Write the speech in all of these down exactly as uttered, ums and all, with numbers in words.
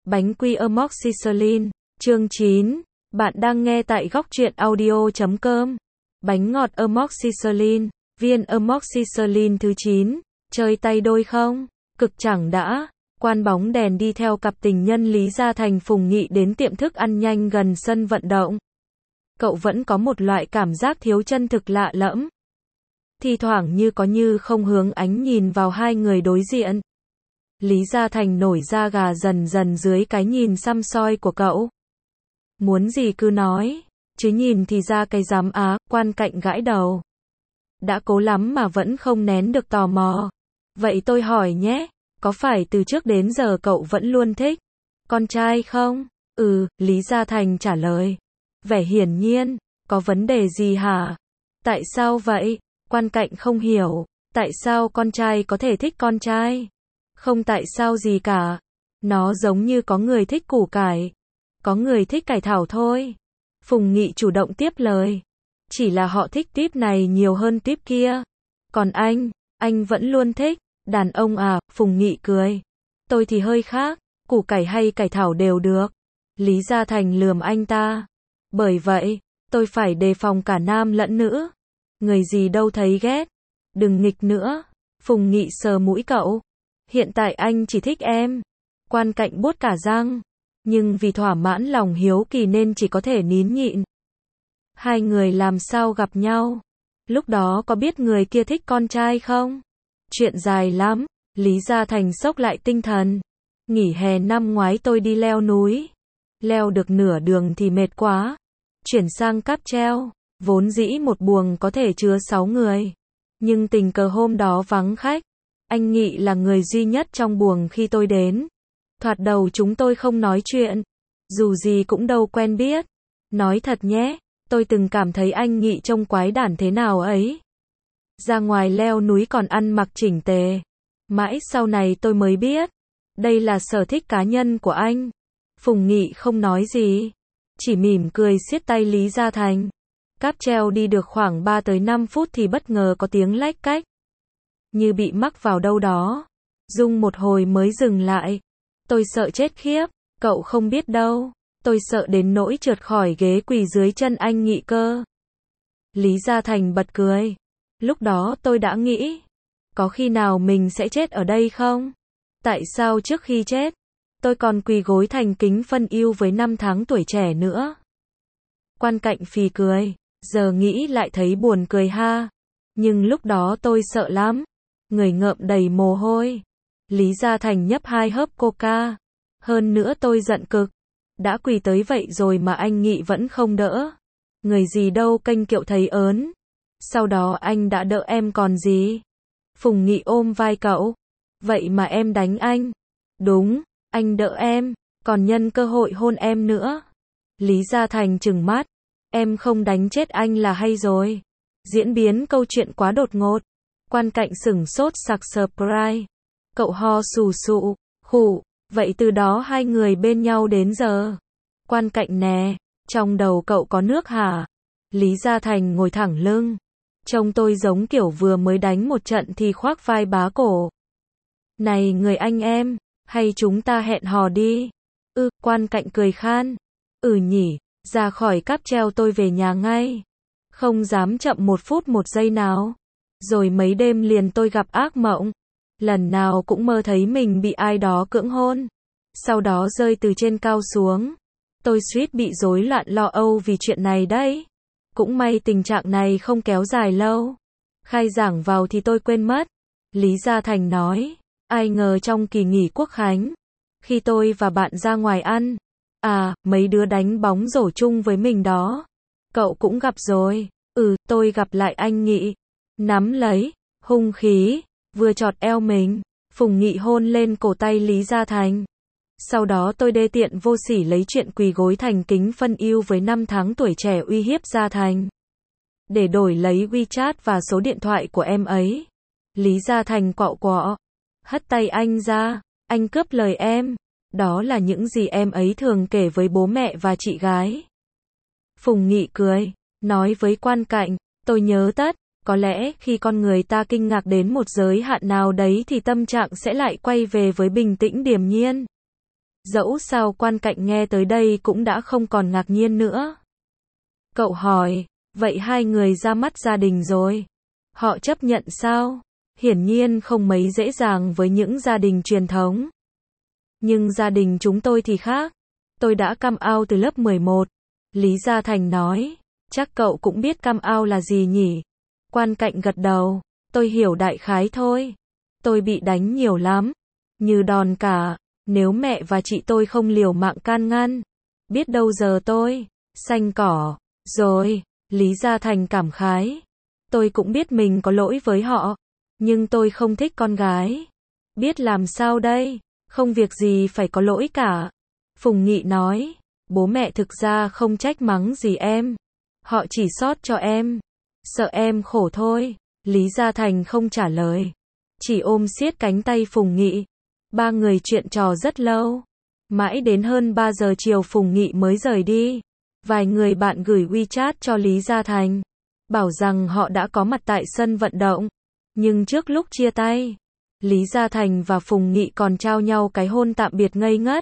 Bánh quy amoxicillin, chương chín. Bạn đang nghe tại góc truyện audio chấm com. Bánh ngọt amoxicillin, viên amoxicillin thứ chín. Chơi tay đôi không? Cực chẳng đã. Quan bóng đèn đi theo cặp tình nhân Lý Gia Thành Phùng Nghị đến tiệm thức ăn nhanh gần sân vận động. Cậu vẫn có một loại cảm giác thiếu chân thực lạ lẫm. Thi thoảng như có như không hướng ánh nhìn vào hai người đối diện. Lý Gia Thành nổi da gà dần dần dưới cái nhìn săm soi của cậu. Muốn gì cứ nói, chứ nhìn thì ra cái dám á, Quan Cạnh gãi đầu. Đã cố lắm mà vẫn không nén được tò mò. Vậy tôi hỏi nhé, có phải từ trước đến giờ cậu vẫn luôn thích con trai không? Ừ, Lý Gia Thành trả lời. Vẻ hiển nhiên, có vấn đề gì hả? Tại sao vậy? Quan Cạnh không hiểu, tại sao con trai có thể thích con trai? Không tại sao gì cả. Nó giống như có người thích củ cải, có người thích cải thảo thôi. Phùng Nghị chủ động tiếp lời. Chỉ là họ thích típ này nhiều hơn típ kia. Còn anh, anh vẫn luôn thích đàn ông à? Phùng Nghị cười. Tôi thì hơi khác, củ cải hay cải thảo đều được. Lý Gia Thành lườm anh ta. Bởi vậy, tôi phải đề phòng cả nam lẫn nữ. Người gì đâu thấy ghét. Đừng nghịch nữa. Phùng Nghị sờ mũi cậu. Hiện tại anh chỉ thích em. Quan Cạnh buốt cả răng. Nhưng vì thỏa mãn lòng hiếu kỳ nên chỉ có thể nín nhịn. Hai người làm sao gặp nhau? Lúc đó có biết người kia thích con trai không? Chuyện dài lắm. Lý Gia Thành xốc lại tinh thần. Nghỉ hè năm ngoái tôi đi leo núi. Leo được nửa đường thì mệt quá. Chuyển sang cáp treo. Vốn dĩ một buồng có thể chứa sáu người. Nhưng tình cờ hôm đó vắng khách. Anh Nghị là người duy nhất trong buồng khi tôi đến. Thoạt đầu chúng tôi không nói chuyện. Dù gì cũng đâu quen biết. Nói thật nhé, tôi từng cảm thấy anh Nghị trông quái đản thế nào ấy. Ra ngoài leo núi còn ăn mặc chỉnh tề. Mãi sau này tôi mới biết. Đây là sở thích cá nhân của anh. Phùng Nghị không nói gì. Chỉ mỉm cười siết tay Lý Gia Thành. Cáp treo đi được khoảng ba tới năm phút thì bất ngờ có tiếng lách cách. Như bị mắc vào đâu đó. Rung một hồi mới dừng lại. Tôi sợ chết khiếp. Cậu không biết đâu. Tôi sợ đến nỗi trượt khỏi ghế quỳ dưới chân anh Nghị cơ. Lý Gia Thành bật cười. Lúc đó tôi đã nghĩ. Có khi nào mình sẽ chết ở đây không? Tại sao trước khi chết, tôi còn quỳ gối thành kính phân yêu với năm tháng tuổi trẻ nữa? Quan Cạnh phì cười. Giờ nghĩ lại thấy buồn cười ha. Nhưng lúc đó tôi sợ lắm. Người ngợm đầy mồ hôi. Lý Gia Thành nhấp hai hớp coca. Hơn nữa tôi giận cực. Đã quỳ tới vậy rồi mà anh Nghị vẫn không đỡ. Người gì đâu kênh kiệu thấy ớn. Sau đó anh đã đỡ em còn gì. Phùng Nghị ôm vai cậu. Vậy mà em đánh anh. Đúng, anh đỡ em. Còn nhân cơ hội hôn em nữa. Lý Gia Thành trừng mắt. Em không đánh chết anh là hay rồi. Diễn biến câu chuyện quá đột ngột. Quan Cạnh sửng sốt sặc surprise. Cậu ho sù sụ, khụ. Vậy từ đó hai người bên nhau đến giờ. Quan Cạnh nè, trong đầu cậu có nước hả? Lý Gia Thành ngồi thẳng lưng. Trông tôi giống kiểu vừa mới đánh một trận thì khoác vai bá cổ. Này người anh em, hay chúng ta hẹn hò đi? Ừ, Quan Cạnh cười khan. Ừ nhỉ, ra khỏi cáp treo tôi về nhà ngay. Không dám chậm một phút một giây nào. Rồi mấy đêm liền tôi gặp ác mộng. Lần nào cũng mơ thấy mình bị ai đó cưỡng hôn. Sau đó rơi từ trên cao xuống. Tôi suýt bị rối loạn lo âu vì chuyện này đấy. Cũng may tình trạng này không kéo dài lâu. Khai giảng vào thì tôi quên mất. Lý Gia Thành nói. Ai ngờ trong kỳ nghỉ quốc khánh. Khi tôi và bạn ra ngoài ăn. À, mấy đứa đánh bóng rổ chung với mình đó. Cậu cũng gặp rồi. Ừ, tôi gặp lại anh Nghị. Nắm lấy, hung khí, vừa chọt eo mình. Phùng Nghị hôn lên cổ tay Lý Gia Thành. Sau đó tôi đê tiện vô sỉ lấy chuyện quỳ gối thành kính phân yêu với năm tháng tuổi trẻ uy hiếp Gia Thành. Để đổi lấy WeChat và số điện thoại của em ấy. Lý Gia Thành quạo quọ. Hất tay anh ra. Anh cướp lời em. Đó là những gì em ấy thường kể với bố mẹ và chị gái. Phùng Nghị cười. Nói với Quan Cạnh. Tôi nhớ tất. Có lẽ khi con người ta kinh ngạc đến một giới hạn nào đấy thì tâm trạng sẽ lại quay về với bình tĩnh điềm nhiên. Dẫu sao Quan Cạnh nghe tới đây cũng đã không còn ngạc nhiên nữa. Cậu hỏi, vậy hai người ra mắt gia đình rồi? Họ chấp nhận sao? Hiển nhiên không mấy dễ dàng với những gia đình truyền thống. Nhưng gia đình chúng tôi thì khác. Tôi đã come out từ lớp mười một. Lý Gia Thành nói, chắc cậu cũng biết come out là gì nhỉ? Quan Cạnh gật đầu, tôi hiểu đại khái thôi. Tôi bị đánh nhiều lắm. Như đòn cả, nếu mẹ và chị tôi không liều mạng can ngăn. Biết đâu giờ tôi, xanh cỏ, rồi. Lý Gia Thành cảm khái. Tôi cũng biết mình có lỗi với họ. Nhưng tôi không thích con gái. Biết làm sao đây? Không việc gì phải có lỗi cả. Phùng Nghị nói, bố mẹ thực ra không trách mắng gì em. Họ chỉ xót cho em. Sợ em khổ thôi. Lý Gia Thành không trả lời. Chỉ ôm siết cánh tay Phùng Nghị. Ba người chuyện trò rất lâu. Mãi đến hơn ba giờ chiều Phùng Nghị mới rời đi. Vài người bạn gửi WeChat cho Lý Gia Thành. Bảo rằng họ đã có mặt tại sân vận động. Nhưng trước lúc chia tay, Lý Gia Thành và Phùng Nghị còn trao nhau cái hôn tạm biệt ngây ngất.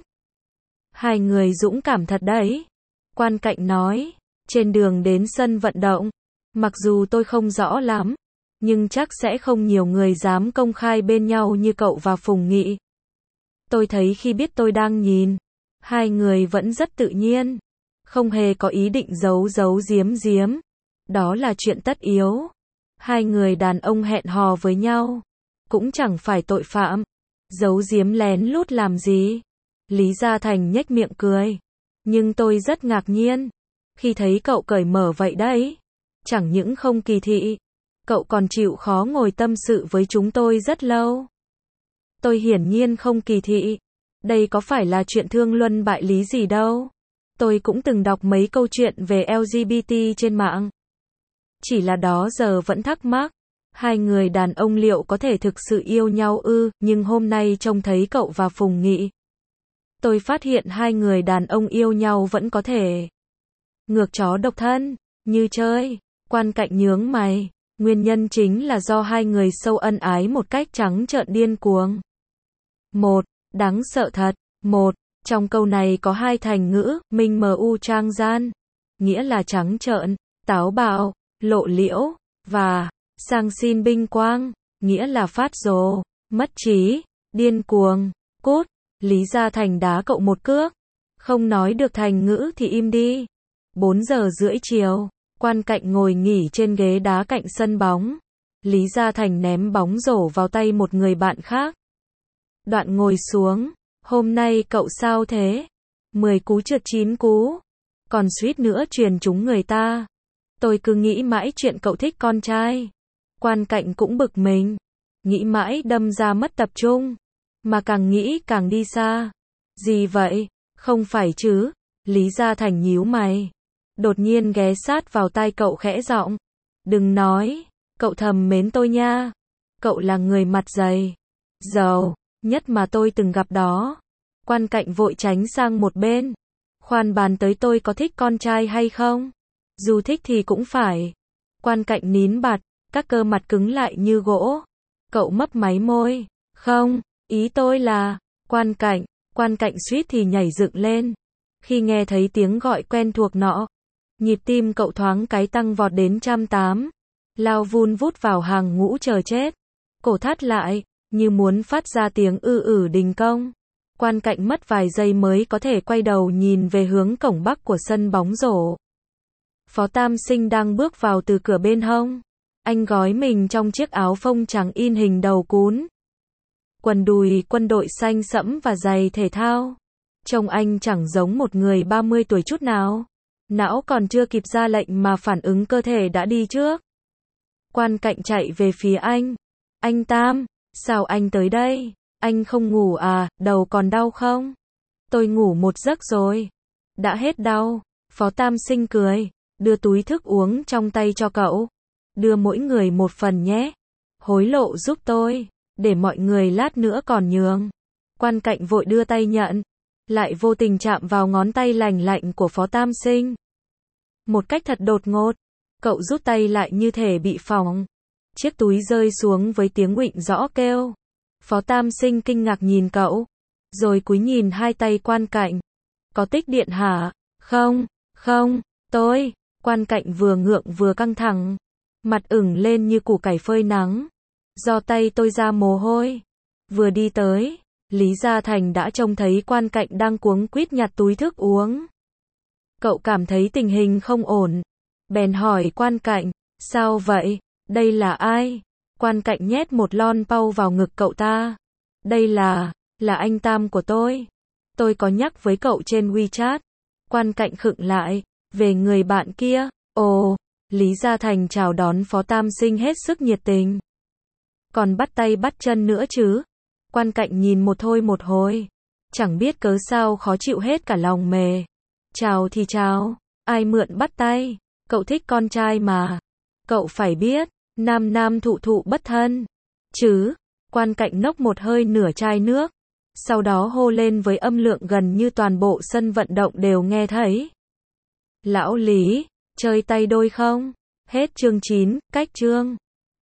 Hai người dũng cảm thật đấy. Quan Cạnh nói, trên đường đến sân vận động, mặc dù tôi không rõ lắm, nhưng chắc sẽ không nhiều người dám công khai bên nhau như cậu và Phùng Nghị. Tôi thấy khi biết tôi đang nhìn, hai người vẫn rất tự nhiên, không hề có ý định giấu giấu giếm giếm. Đó là chuyện tất yếu. Hai người đàn ông hẹn hò với nhau, cũng chẳng phải tội phạm. Giấu giếm lén lút làm gì? Lý Gia Thành nhếch miệng cười. Nhưng tôi rất ngạc nhiên khi thấy cậu cởi mở vậy đấy. Chẳng những không kỳ thị, cậu còn chịu khó ngồi tâm sự với chúng tôi rất lâu. Tôi hiển nhiên không kỳ thị. Đây có phải là chuyện thương luân bại lý gì đâu. Tôi cũng từng đọc mấy câu chuyện về L G B T trên mạng. Chỉ là đó giờ vẫn thắc mắc, hai người đàn ông liệu có thể thực sự yêu nhau ư? Nhưng hôm nay trông thấy cậu và Phùng Nghị, tôi phát hiện hai người đàn ông yêu nhau vẫn có thể ngược chó độc thân, như chơi. Quan Cạnh nhướng mày, nguyên nhân chính là do hai người sâu ân ái một cách trắng trợn điên cuồng. Một, đáng sợ thật. Một, trong câu này có hai thành ngữ, minh mu trang gian, nghĩa là trắng trợn, táo bạo, lộ liễu, và sang xin binh quang, nghĩa là phát rồ, mất trí, điên cuồng. Cút. Lý Gia Thành đá cậu một cước. Không nói được thành ngữ thì im đi. Bốn giờ rưỡi chiều, Quan Cạnh ngồi nghỉ trên ghế đá cạnh sân bóng. Lý Gia Thành ném bóng rổ vào tay một người bạn khác. Đoạn ngồi xuống. Hôm nay cậu sao thế? Mười cú trượt chín cú. Còn suýt nữa truyền trúng người ta. Tôi cứ nghĩ mãi chuyện cậu thích con trai. Quan Cạnh cũng bực mình. Nghĩ mãi đâm ra mất tập trung. Mà càng nghĩ càng đi xa. Gì vậy? Không phải chứ? Lý Gia Thành nhíu mày. Đột nhiên ghé sát vào tai cậu khẽ giọng. Đừng nói. Cậu thầm mến tôi nha. Cậu là người mặt dày, giàu nhất mà tôi từng gặp đó. Quan Cạnh vội tránh sang một bên. Khoan bàn tới tôi có thích con trai hay không? Dù thích thì cũng phải. Quan Cạnh nín bặt, các cơ mặt cứng lại như gỗ. Cậu mấp máy môi. Không, ý tôi là, Quan Cạnh. Quan Cạnh suýt thì nhảy dựng lên. Khi nghe thấy tiếng gọi quen thuộc nọ, nhịp tim cậu thoáng cái tăng vọt đến trăm tám. Lao vun vút vào hàng ngũ chờ chết. Cổ thắt lại, như muốn phát ra tiếng ư ử đình công. Quan Cạnh mất vài giây mới có thể quay đầu nhìn về hướng cổng bắc của sân bóng rổ. Phó Tam Sinh đang bước vào từ cửa bên hông. Anh gói mình trong chiếc áo phông trắng in hình đầu cún, quần đùi quân đội xanh sẫm và giày thể thao. Trông anh chẳng giống một người ba mươi tuổi chút nào. Não còn chưa kịp ra lệnh mà phản ứng cơ thể đã đi trước. Quan Cạnh chạy về phía anh. Anh Tam, sao anh tới đây? Anh không ngủ à, đầu còn đau không? Tôi ngủ một giấc rồi. Đã hết đau. Phó Tam Sinh cười, đưa túi thức uống trong tay cho cậu. Đưa mỗi người một phần nhé. Hối lộ giúp tôi, để mọi người lát nữa còn nhường. Quan Cạnh vội đưa tay nhận, lại vô tình chạm vào ngón tay lành lạnh của Phó Tam Sinh. Một cách thật đột ngột, cậu rút tay lại như thể bị phỏng. Chiếc túi rơi xuống với tiếng uỵnh rõ kêu. Phó Tam Sinh kinh ngạc nhìn cậu, rồi cúi nhìn hai tay quan cạnh. Có tích điện hả? Không, không, tôi. Quan cạnh vừa ngượng vừa căng thẳng. Mặt ửng lên như củ cải phơi nắng. Do tay tôi ra mồ hôi. Vừa đi tới, Lý Gia Thành đã trông thấy quan cạnh đang cuống quýt nhặt túi thức uống. Cậu cảm thấy tình hình không ổn. Bèn hỏi quan cạnh, sao vậy? Đây là ai? Quan cạnh nhét một lon pau vào ngực cậu ta. Đây là, là anh Tam của tôi. Tôi có nhắc với cậu trên WeChat. Quan cạnh khựng lại, về người bạn kia. Ồ, Lý Gia Thành chào đón Phó Tam Sinh hết sức nhiệt tình. Còn bắt tay bắt chân nữa chứ? Quan cạnh nhìn một thôi một hồi. Chẳng biết cớ sao khó chịu hết cả lòng mề. Chào thì chào, ai mượn bắt tay? Cậu thích con trai mà. Cậu phải biết, nam nam thụ thụ bất thân. Chứ, quan cạnh nốc một hơi nửa chai nước. Sau đó hô lên với âm lượng gần như toàn bộ sân vận động đều nghe thấy. Lão Lý, chơi tay đôi không? Hết chương chín, cách chương.